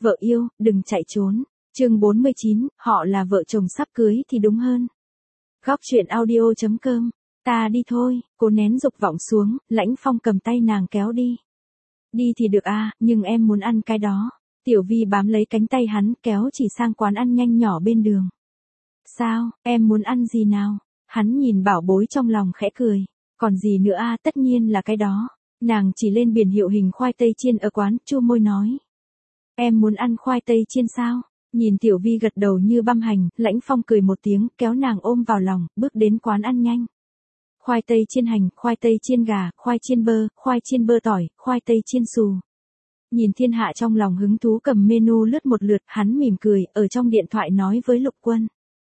vợ yêu, đừng chạy trốn. Chương 49, họ là vợ chồng sắp cưới thì đúng hơn. Góc truyện audio.com. Ta đi thôi, cô nén dục vọng xuống, Lãnh Phong cầm tay nàng kéo đi. Đi thì được à, nhưng em muốn ăn cái đó. Tiểu Vi bám lấy cánh tay hắn, kéo chỉ sang quán ăn nhanh nhỏ bên đường. Sao, em muốn ăn gì nào? Hắn nhìn bảo bối trong lòng khẽ cười. Còn gì nữa à, tất nhiên là cái đó. Nàng chỉ lên biển hiệu hình khoai tây chiên ở quán, chu môi nói. Em muốn ăn khoai tây chiên sao? Nhìn Tiểu Vi gật đầu như băm hành, Lãnh Phong cười một tiếng, kéo nàng ôm vào lòng, bước đến quán ăn nhanh. Khoai tây chiên hành, khoai tây chiên gà, khoai chiên bơ tỏi, khoai tây chiên xù. Nhìn thiên hạ trong lòng hứng thú cầm menu lướt một lượt, hắn mỉm cười, ở trong điện thoại nói với Lục Quân.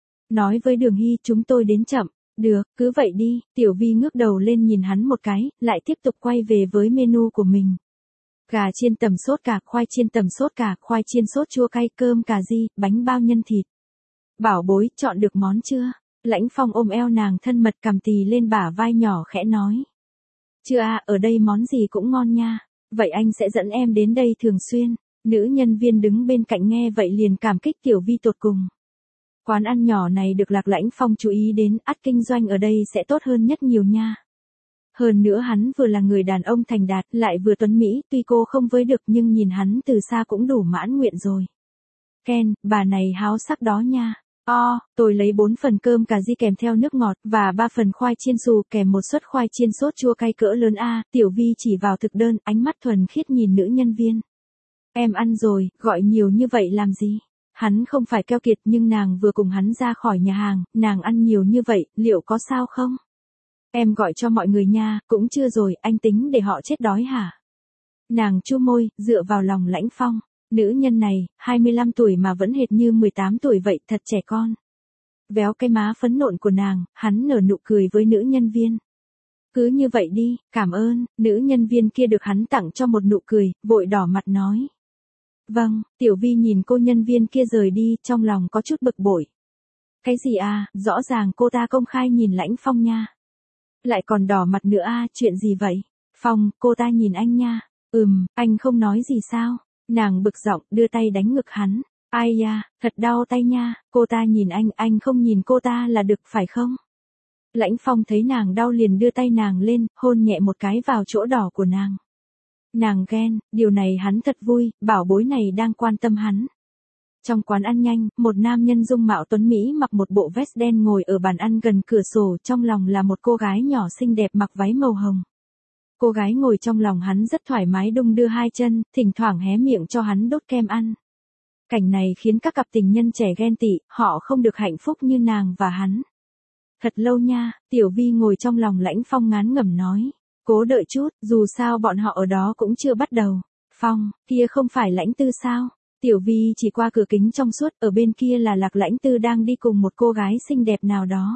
Nói với Đường Hy, chúng tôi đến chậm. Được, cứ vậy đi. Tiểu Vi ngước đầu lên nhìn hắn một cái, lại tiếp tục quay về với menu của mình. Gà chiên tầm sốt cà, khoai chiên tầm sốt cà, khoai chiên sốt chua cay, cơm cà ri, bánh bao nhân thịt. Bảo bối, chọn được món chưa? Lãnh Phong ôm eo nàng thân mật cầm tì lên bả vai nhỏ khẽ nói. Chưa à, ở đây món gì cũng ngon nha. Vậy anh sẽ dẫn em đến đây thường xuyên. Nữ nhân viên đứng bên cạnh nghe vậy liền cảm kích Tiểu Vi tột cùng. Quán ăn nhỏ này được Lạc Lãnh Phong chú ý đến, ắt kinh doanh ở đây sẽ tốt hơn nhất nhiều nha. Hơn nữa hắn vừa là người đàn ông thành đạt, lại vừa tuấn mỹ, tuy cô không với được nhưng nhìn hắn từ xa cũng đủ mãn nguyện rồi. Ken, bà này háo sắc đó nha. Tôi lấy 4 phần cơm cà ri kèm theo nước ngọt, và 3 phần khoai chiên xù kèm một suất khoai chiên sốt chua cay cỡ lớn a. Tiểu Vi chỉ vào thực đơn, ánh mắt thuần khiết nhìn nữ nhân viên. Em ăn rồi, gọi nhiều như vậy làm gì? Hắn không phải keo kiệt nhưng nàng vừa cùng hắn ra khỏi nhà hàng, nàng ăn nhiều như vậy, liệu có sao không? Em gọi cho mọi người nha, cũng chưa rồi, anh tính để họ chết đói hả? Nàng chu môi, dựa vào lòng Lãnh Phong. Nữ nhân này, 25 tuổi mà vẫn hệt như 18 tuổi vậy, thật trẻ con. Véo cái má phấn nộn của nàng, hắn nở nụ cười với nữ nhân viên. Cứ như vậy đi, cảm ơn. Nữ nhân viên kia được hắn tặng cho một nụ cười, vội đỏ mặt nói. Vâng, Tiểu Vi nhìn cô nhân viên kia rời đi, trong lòng có chút bực bội. Cái gì à, rõ ràng cô ta công khai nhìn Lãnh Phong nha. Lại còn đỏ mặt nữa à, chuyện gì vậy? Phong, cô ta nhìn anh nha. Anh không nói gì sao? Nàng bực giọng, đưa tay đánh ngực hắn. Ai da, thật đau tay nha, cô ta nhìn anh không nhìn cô ta là được phải không? Lãnh Phong thấy nàng đau liền đưa tay nàng lên, hôn nhẹ một cái vào chỗ đỏ của nàng. Nàng ghen, điều này hắn thật vui, bảo bối này đang quan tâm hắn. Trong quán ăn nhanh, một nam nhân dung mạo tuấn Mỹ mặc một bộ vest đen ngồi ở bàn ăn gần cửa sổ, trong lòng là một cô gái nhỏ xinh đẹp mặc váy màu hồng. Cô gái ngồi trong lòng hắn rất thoải mái đung đưa hai chân, thỉnh thoảng hé miệng cho hắn đốt kem ăn. Cảnh này khiến các cặp tình nhân trẻ ghen tị, họ không được hạnh phúc như nàng và hắn. Thật lâu nha, Tiểu Vi ngồi trong lòng Lãnh Phong ngán ngẩm nói. Cố đợi chút, dù sao bọn họ ở đó cũng chưa bắt đầu. Phong, kia không phải Lãnh Tư sao? Tiểu Vi chỉ qua cửa kính trong suốt, ở bên kia là Lạc Lãnh Tư đang đi cùng một cô gái xinh đẹp nào đó.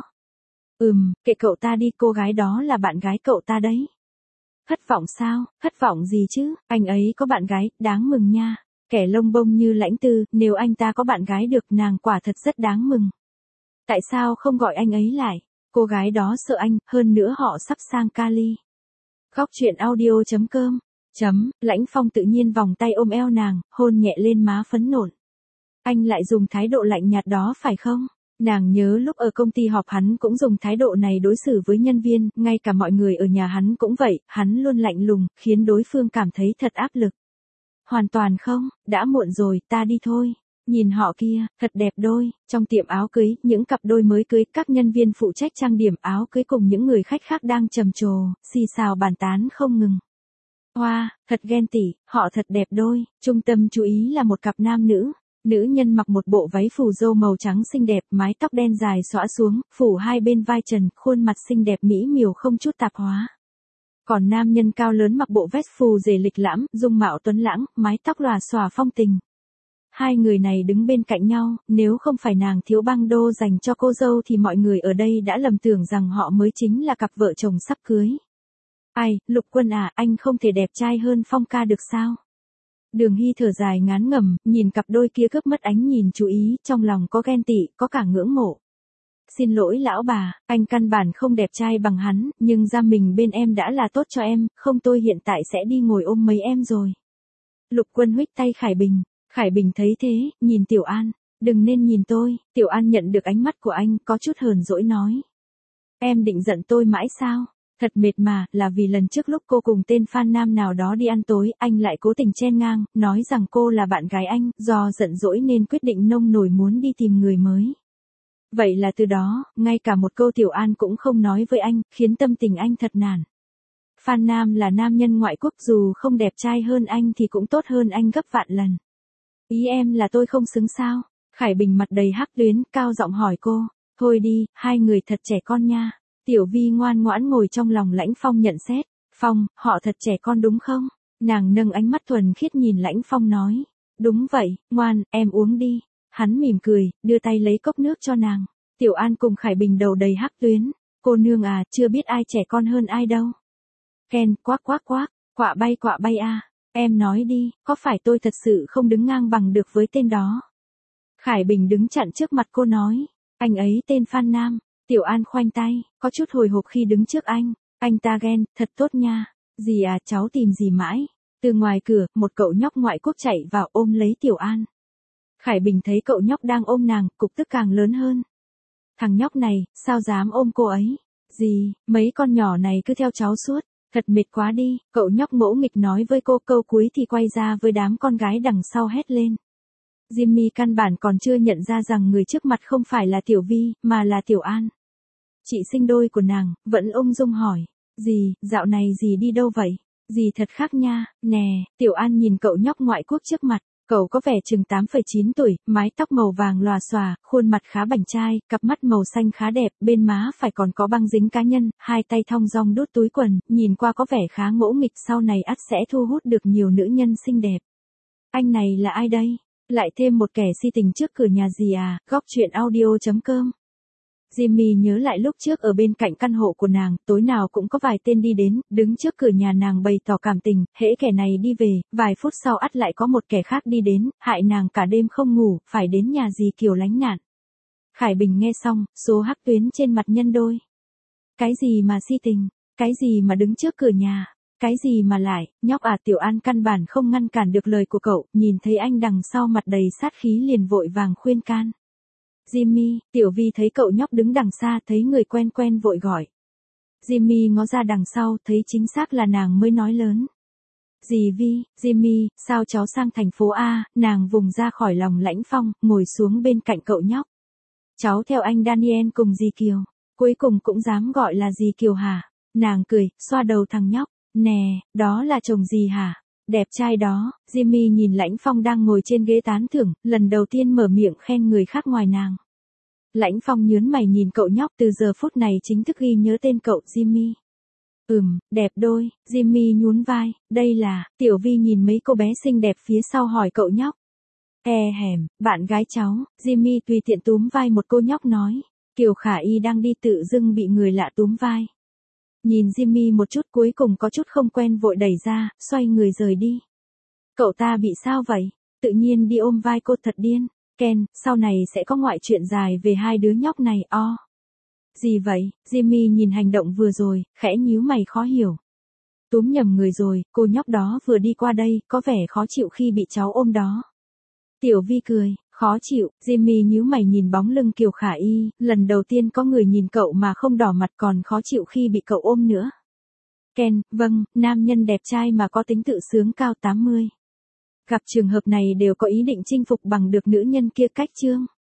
Kệ cậu ta đi, cô gái đó là bạn gái cậu ta đấy. Thất vọng sao, thất vọng gì chứ, anh ấy có bạn gái, đáng mừng nha. Kẻ lông bông như Lãnh Tư, nếu anh ta có bạn gái được nàng quả thật rất đáng mừng. Tại sao không gọi anh ấy lại? Cô gái đó sợ anh, hơn nữa họ sắp sang Cali. Góc truyện audio.com. Lãnh Phong tự nhiên vòng tay ôm eo nàng, hôn nhẹ lên má phấn nộn. Anh lại dùng thái độ lạnh nhạt đó phải không? Nàng nhớ lúc ở công ty họp hắn cũng dùng thái độ này đối xử với nhân viên, ngay cả mọi người ở nhà hắn cũng vậy, hắn luôn lạnh lùng, khiến đối phương cảm thấy thật áp lực. Hoàn toàn không, đã muộn rồi, ta đi thôi. Nhìn họ kia, thật đẹp đôi, trong tiệm áo cưới, những cặp đôi mới cưới, các nhân viên phụ trách trang điểm áo cưới cùng những người khách khác đang trầm trồ, xì xào bàn tán không ngừng. Hoa, thật ghen tị, họ thật đẹp đôi, trung tâm chú ý là một cặp nam nữ. Nữ nhân mặc một bộ váy phù râu màu trắng xinh đẹp, mái tóc đen dài xõa xuống, phủ hai bên vai trần, khuôn mặt xinh đẹp mỹ miều không chút tạp hóa. Còn nam nhân cao lớn mặc bộ vest phù rể lịch lãm, dung mạo tuấn lãng, mái tóc lòa xòa phong tình. Hai người này đứng bên cạnh nhau, nếu không phải nàng thiếu băng đô dành cho cô dâu thì mọi người ở đây đã lầm tưởng rằng họ mới chính là cặp vợ chồng sắp cưới. Ai, Lục Quân à, anh không thể đẹp trai hơn Phong ca được sao? Đường Hy thở dài ngán ngẩm, nhìn cặp đôi kia cướp mất ánh nhìn chú ý, trong lòng có ghen tị, có cả ngưỡng mộ. Xin lỗi lão bà, anh căn bản không đẹp trai bằng hắn, nhưng ra mình bên em đã là tốt cho em, không tôi hiện tại sẽ đi ngồi ôm mấy em rồi. Lục Quân huých tay Khải Bình. Khải Bình thấy thế, nhìn Tiểu An, đừng nên nhìn tôi. Tiểu An nhận được ánh mắt của anh, có chút hờn dỗi nói. Em định giận tôi mãi sao? Thật mệt mà, là vì lần trước lúc cô cùng tên fan nam nào đó đi ăn tối, anh lại cố tình chen ngang, nói rằng cô là bạn gái anh, do giận dỗi nên quyết định nông nổi muốn đi tìm người mới. Vậy là từ đó, ngay cả một câu Tiểu An cũng không nói với anh, khiến tâm tình anh thật nản. Fan nam là nam nhân ngoại quốc, dù không đẹp trai hơn anh thì cũng tốt hơn anh gấp vạn lần. Ý em là tôi không xứng sao? Khải Bình mặt đầy hắc tuyến, cao giọng hỏi cô. Thôi đi, hai người thật trẻ con nha. Tiểu Vi ngoan ngoãn ngồi trong lòng Lãnh Phong nhận xét. Phong, họ thật trẻ con đúng không? Nàng nâng ánh mắt thuần khiết nhìn Lãnh Phong nói. Đúng vậy, ngoan, em uống đi. Hắn mỉm cười, đưa tay lấy cốc nước cho nàng. Tiểu An cùng Khải Bình đầu đầy hắc tuyến. Cô nương à, chưa biết ai trẻ con hơn ai đâu. Ken, quác quác quác, quạ bay à. Em nói đi, có phải tôi thật sự không đứng ngang bằng được với tên đó? Khải Bình đứng chặn trước mặt cô nói. Anh ấy tên Phan Nam. Tiểu An khoanh tay, có chút hồi hộp khi đứng trước anh. Anh ta ghen, thật tốt nha. Dì à, cháu tìm gì mãi? Từ ngoài cửa, một cậu nhóc ngoại quốc chạy vào ôm lấy Tiểu An. Khải Bình thấy cậu nhóc đang ôm nàng, cục tức càng lớn hơn. Thằng nhóc này, sao dám ôm cô ấy? Dì, mấy con nhỏ này cứ theo cháu suốt. Thật mệt quá đi, cậu nhóc ngỗ nghịch nói với cô, câu cuối thì quay ra với đám con gái đằng sau hét lên. Jimmy căn bản còn chưa nhận ra rằng người trước mặt không phải là Tiểu Vi, mà là Tiểu An. Chị sinh đôi của nàng, vẫn ung dung hỏi. Dì, dạo này dì đi đâu vậy? Dì thật khác nha, nè, Tiểu An nhìn cậu nhóc ngoại quốc trước mặt. Cậu có vẻ chừng 8,9 tuổi, mái tóc màu vàng lòa xòa, khuôn mặt khá bảnh trai, cặp mắt màu xanh khá đẹp, bên má phải còn có băng dính cá nhân, hai tay thong dong đút túi quần, nhìn qua có vẻ khá ngỗ nghịch, sau này ắt sẽ thu hút được nhiều nữ nhân xinh đẹp. Anh này là ai đây? Lại thêm một kẻ si tình trước cửa nhà gì à? Góc truyện audio.com. Jimmy nhớ lại lúc trước ở bên cạnh căn hộ của nàng, tối nào cũng có vài tên đi đến, đứng trước cửa nhà nàng bày tỏ cảm tình, hễ kẻ này đi về, vài phút sau ắt lại có một kẻ khác đi đến, hại nàng cả đêm không ngủ, phải đến nhà dì Kiều lánh nạn. Khải Bình nghe xong, số hắc tuyến trên mặt nhân đôi. Cái gì mà si tình? Cái gì mà đứng trước cửa nhà? Cái gì mà lại, nhóc à? Tiểu An căn bản không ngăn cản được lời của cậu, nhìn thấy anh đằng sau mặt đầy sát khí liền vội vàng khuyên can. Jimmy, Tiểu Vi thấy cậu nhóc đứng đằng xa, thấy người quen quen vội gọi. Jimmy ngó ra đằng sau, thấy chính xác là nàng mới nói lớn. Dì Vi, Jimmy, sao cháu sang thành phố A? Nàng vùng ra khỏi lòng Lãnh Phong, ngồi xuống bên cạnh cậu nhóc. Cháu theo anh Daniel cùng dì Kiều. Cuối cùng cũng dám gọi là dì Kiều hả? Nàng cười, xoa đầu thằng nhóc. Nè, đó là chồng dì hả? Đẹp trai đó. Jimmy nhìn Lãnh Phong đang ngồi trên ghế tán thưởng, lần đầu tiên mở miệng khen người khác ngoài nàng. Lãnh Phong nhớn mày nhìn cậu nhóc, từ giờ phút này chính thức ghi nhớ tên cậu Jimmy. Đẹp đôi. Jimmy nhún vai, đây là. Tiểu Vi nhìn mấy cô bé xinh đẹp phía sau hỏi cậu nhóc. Hèm, bạn gái cháu. Jimmy tùy tiện túm vai một cô nhóc nói. Kiều Khả Y đang đi tự dưng bị người lạ túm vai. Nhìn Jimmy một chút, cuối cùng có chút không quen vội đẩy ra, xoay người rời đi. Cậu ta bị sao vậy? Tự nhiên đi ôm vai cô thật điên. Ken, sau này sẽ có ngoại truyện dài về hai đứa nhóc này. Gì vậy? Jimmy nhìn hành động vừa rồi, khẽ nhíu mày khó hiểu. Túm nhầm người rồi, cô nhóc đó vừa đi qua đây, có vẻ khó chịu khi bị cháu ôm đó. Tiểu Vi cười, khó chịu. Jimmy nhíu mày nhìn bóng lưng Kiều Khả Y, lần đầu tiên có người nhìn cậu mà không đỏ mặt, còn khó chịu khi bị cậu ôm nữa. Ken, vâng, nam nhân đẹp trai mà có tính tự sướng cao 80. Gặp trường hợp này đều có ý định chinh phục bằng được nữ nhân kia cách chương.